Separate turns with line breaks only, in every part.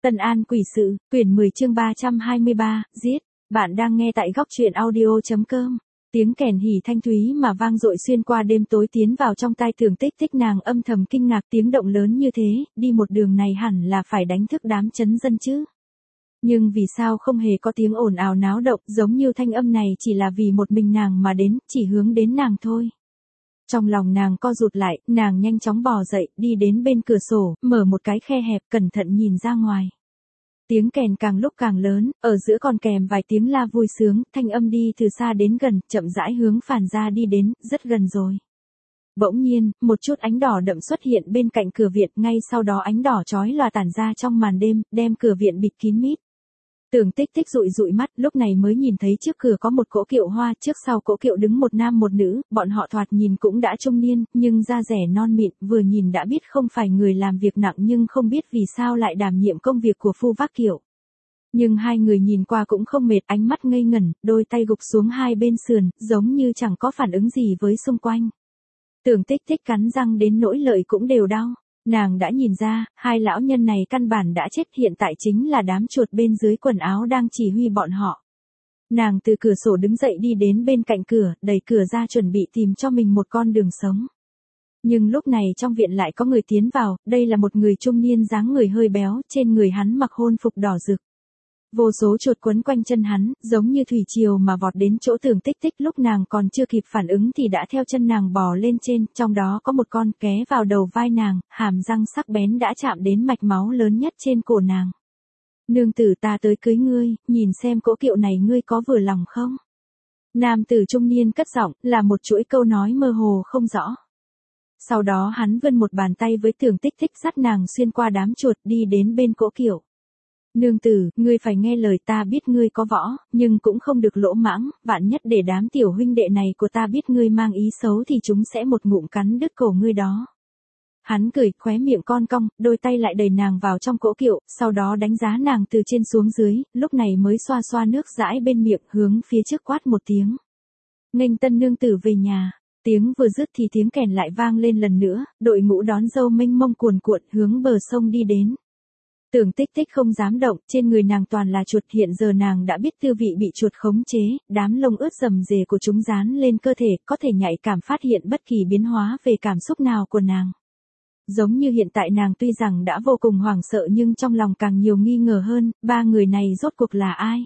Tân An Quỷ Sự, quyển 10 chương 323, giết. Bạn đang nghe tại góc truyện audio.com. Tiếng kèn hỉ thanh thúy mà vang dội xuyên qua đêm tối tiến vào trong tai Tưởng Tích Tích, nàng âm thầm kinh ngạc, tiếng động lớn như thế, đi một đường này hẳn là phải đánh thức đám trấn dân chứ. Nhưng vì sao không hề có tiếng ồn ào náo động, giống như thanh âm này chỉ là vì một mình nàng mà đến, chỉ hướng đến nàng thôi. Trong lòng nàng co rụt lại, nàng nhanh chóng bò dậy, đi đến bên cửa sổ, mở một cái khe hẹp, cẩn thận nhìn ra ngoài. Tiếng kèn càng lúc càng lớn, ở giữa còn kèm vài tiếng la vui sướng, thanh âm đi từ xa đến gần, chậm rãi hướng phàn ra đi đến, rất gần rồi. Bỗng nhiên, một chút ánh đỏ đậm xuất hiện bên cạnh cửa viện, ngay sau đó ánh đỏ chói lòa tản ra trong màn đêm, đem cửa viện bịt kín mít. Tưởng Tích Tích dụi dụi mắt, lúc này mới nhìn thấy trước cửa có một cỗ kiệu hoa, trước sau cỗ kiệu đứng một nam một nữ, bọn họ thoạt nhìn cũng đã trung niên, nhưng da dẻ non mịn, vừa nhìn đã biết không phải người làm việc nặng, nhưng không biết vì sao lại đảm nhiệm công việc của phu vác kiệu. Nhưng hai người nhìn qua cũng không mệt, ánh mắt ngây ngẩn, đôi tay gục xuống hai bên sườn, giống như chẳng có phản ứng gì với xung quanh. Tưởng Tích Tích cắn răng đến nỗi lợi cũng đều đau. Nàng đã nhìn ra, hai lão nhân này căn bản đã chết, hiện tại chính là đám chuột bên dưới quần áo đang chỉ huy bọn họ. Nàng từ cửa sổ đứng dậy đi đến bên cạnh cửa, đẩy cửa ra chuẩn bị tìm cho mình một con đường sống. Nhưng lúc này trong viện lại có người tiến vào, đây là một người trung niên dáng người hơi béo, trên người hắn mặc hôn phục đỏ rực. Vô số chuột quấn quanh chân hắn, giống như thủy triều mà vọt đến chỗ Tưởng Tích Tích, lúc nàng còn chưa kịp phản ứng thì đã theo chân nàng bò lên trên, trong đó có một con ké vào đầu vai nàng, hàm răng sắc bén đã chạm đến mạch máu lớn nhất trên cổ nàng. Nương tử, ta tới cưới ngươi, nhìn xem cỗ kiệu này ngươi có vừa lòng không? Nam tử trung niên cất giọng, là một chuỗi câu nói mơ hồ không rõ. Sau đó hắn vươn một bàn tay với Tưởng Tích Tích, dắt nàng xuyên qua đám chuột đi đến bên cỗ kiệu. Nương tử, ngươi phải nghe lời ta, biết ngươi có võ, nhưng cũng không được lỗ mãng, vạn nhất để đám tiểu huynh đệ này của ta biết ngươi mang ý xấu thì chúng sẽ một ngụm cắn đứt cổ ngươi đó. Hắn cười, khóe miệng con cong, đôi tay lại đẩy nàng vào trong cỗ kiệu, sau đó đánh giá nàng từ trên xuống dưới, lúc này mới xoa xoa nước dãi bên miệng, hướng phía trước quát một tiếng. Nghênh tân nương tử về nhà. Tiếng vừa dứt thì tiếng kèn lại vang lên lần nữa, đội ngũ đón dâu mênh mông cuồn cuộn hướng bờ sông đi đến. Tưởng Tích Tích không dám động, trên người nàng toàn là chuột, hiện giờ nàng đã biết tư vị bị chuột khống chế, đám lông ướt rầm rề của chúng dán lên cơ thể, có thể nhạy cảm phát hiện bất kỳ biến hóa về cảm xúc nào của nàng. Giống như hiện tại nàng tuy rằng đã vô cùng hoảng sợ nhưng trong lòng càng nhiều nghi ngờ hơn, ba người này rốt cuộc là ai?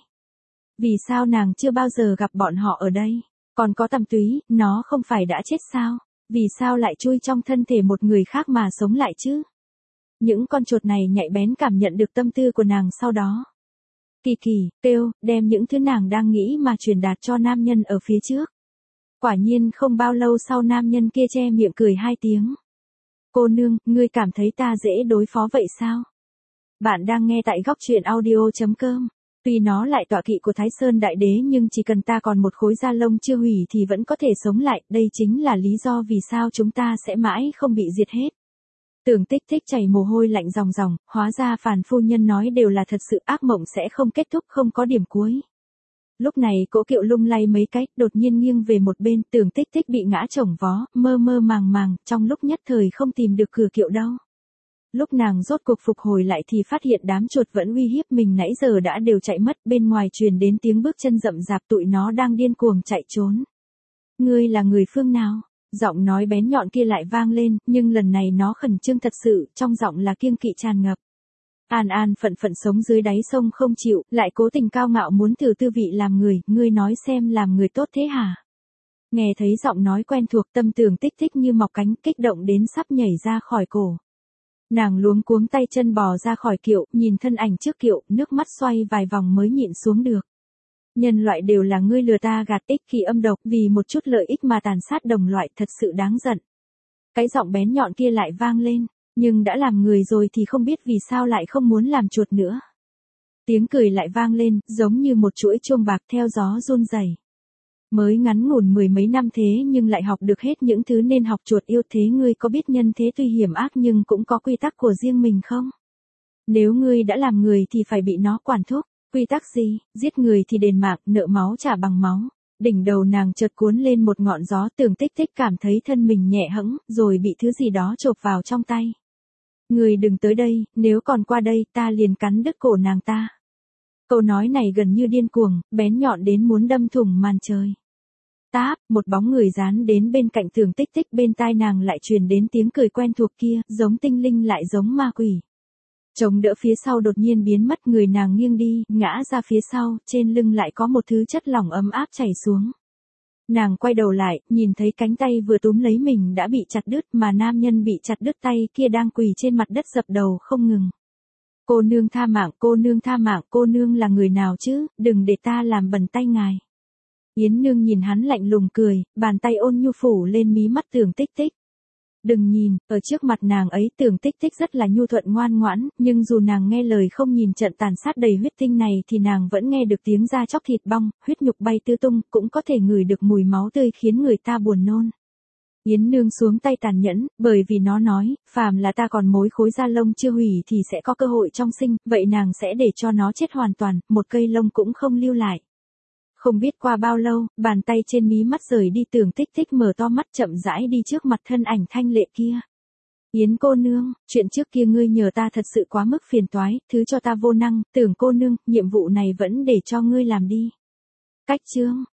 Vì sao nàng chưa bao giờ gặp bọn họ ở đây? Còn có Tầm Túy, nó không phải đã chết sao? Vì sao lại chui trong thân thể một người khác mà sống lại chứ? Những con chuột này nhạy bén cảm nhận được tâm tư của nàng, sau đó kỳ kỳ, kêu, đem những thứ nàng đang nghĩ mà truyền đạt cho nam nhân ở phía trước. Quả nhiên không bao lâu sau nam nhân kia che miệng cười hai tiếng. Cô nương, ngươi cảm thấy ta dễ đối phó vậy sao? Bạn đang nghe tại góc truyện audio.com. Tuy nó lại tọa kỵ của Thái Sơn Đại Đế nhưng chỉ cần ta còn một khối da lông chưa hủy thì vẫn có thể sống lại, đây chính là lý do vì sao chúng ta sẽ mãi không bị diệt hết. Tưởng Tích Tích chảy mồ hôi lạnh ròng ròng, hóa ra Phàn phu nhân nói đều là thật sự, ác mộng sẽ không kết thúc, không có điểm cuối. Lúc này cỗ kiệu lung lay mấy cái, đột nhiên nghiêng về một bên, Tưởng Tích Tích bị ngã chồng vó, mơ mơ màng màng, trong lúc nhất thời không tìm được cửa kiệu đâu. Lúc nàng rốt cuộc phục hồi lại thì phát hiện đám chuột vẫn uy hiếp mình nãy giờ đã đều chạy mất, bên ngoài truyền đến tiếng bước chân rậm rạp, tụi nó đang điên cuồng chạy trốn. Ngươi là người phương nào? Giọng nói bén nhọn kia lại vang lên, nhưng lần này nó khẩn trương thật sự, trong giọng là kiêng kỵ tràn ngập. An An phận phận sống dưới đáy sông không chịu, lại cố tình cao ngạo muốn thử tư vị làm người, ngươi nói xem làm người tốt thế hả? Nghe thấy giọng nói quen thuộc, tâm Tưởng Tích Tích như mọc cánh, kích động đến sắp nhảy ra khỏi cổ. Nàng luống cuống tay chân bò ra khỏi kiệu, nhìn thân ảnh trước kiệu, nước mắt xoay vài vòng mới nhịn xuống được. Nhân loại đều là ngươi lừa ta gạt, ích kỷ âm độc, vì một chút lợi ích mà tàn sát đồng loại, thật sự đáng giận. Cái giọng bén nhọn kia lại vang lên, nhưng đã làm người rồi thì không biết vì sao lại không muốn làm chuột nữa. Tiếng cười lại vang lên, giống như một chuỗi chuông bạc theo gió run rẩy. Mới ngắn ngủn 10 mấy năm thế nhưng lại học được hết những thứ nên học, chuột yêu thế, ngươi có biết nhân thế tuy hiểm ác nhưng cũng có quy tắc của riêng mình không? Nếu ngươi đã làm người thì phải bị nó quản thúc. Quy tắc gì? Giết người thì đền mạng, nợ máu trả bằng máu. Đỉnh đầu nàng chợt cuốn lên một ngọn gió, Tưởng Tích Tích cảm thấy thân mình nhẹ hẫng, rồi bị thứ gì đó chộp vào trong tay. Người đừng tới đây, nếu còn qua đây ta liền cắn đứt cổ nàng ta. Câu nói này gần như điên cuồng, bén nhọn đến muốn đâm thủng màn trời. Táp, một bóng người dán đến bên cạnh Tưởng Tích Tích, bên tai nàng lại truyền đến tiếng cười quen thuộc kia, giống tinh linh lại giống ma quỷ. Chống đỡ phía sau đột nhiên biến mất, người nàng nghiêng đi, ngã ra phía sau, trên lưng lại có một thứ chất lỏng ấm áp chảy xuống. Nàng quay đầu lại, nhìn thấy cánh tay vừa túm lấy mình đã bị chặt đứt, mà nam nhân bị chặt đứt tay kia đang quỳ trên mặt đất dập đầu không ngừng. Cô nương tha mạng, cô nương tha mạng, cô nương là người nào chứ, đừng để ta làm bẩn tay ngài. Yến Nương nhìn hắn lạnh lùng cười, bàn tay ôn nhu phủ lên mí mắt Tưởng Tích Tích. Đừng nhìn, ở trước mặt nàng ấy Tưởng Tích Tích rất là nhu thuận ngoan ngoãn, nhưng dù nàng nghe lời không nhìn trận tàn sát đầy huyết tinh này thì nàng vẫn nghe được tiếng da chóc thịt bong, huyết nhục bay tứ tung, cũng có thể ngửi được mùi máu tươi khiến người ta buồn nôn. Yến Nương xuống tay tàn nhẫn, bởi vì nó nói, phàm là ta còn mối khối da lông chưa hủy thì sẽ có cơ hội trong sinh, vậy nàng sẽ để cho nó chết hoàn toàn, một cây lông cũng không lưu lại. Không biết qua bao lâu, bàn tay trên mí mắt rời đi, Tưởng Tích Tích mở to mắt chậm rãi đi trước mặt thân ảnh thanh lệ kia. Yến cô nương, chuyện trước kia ngươi nhờ ta thật sự quá mức phiền toái, thứ cho ta vô năng, Tưởng cô nương, nhiệm vụ này vẫn để cho ngươi làm đi. Cách chương.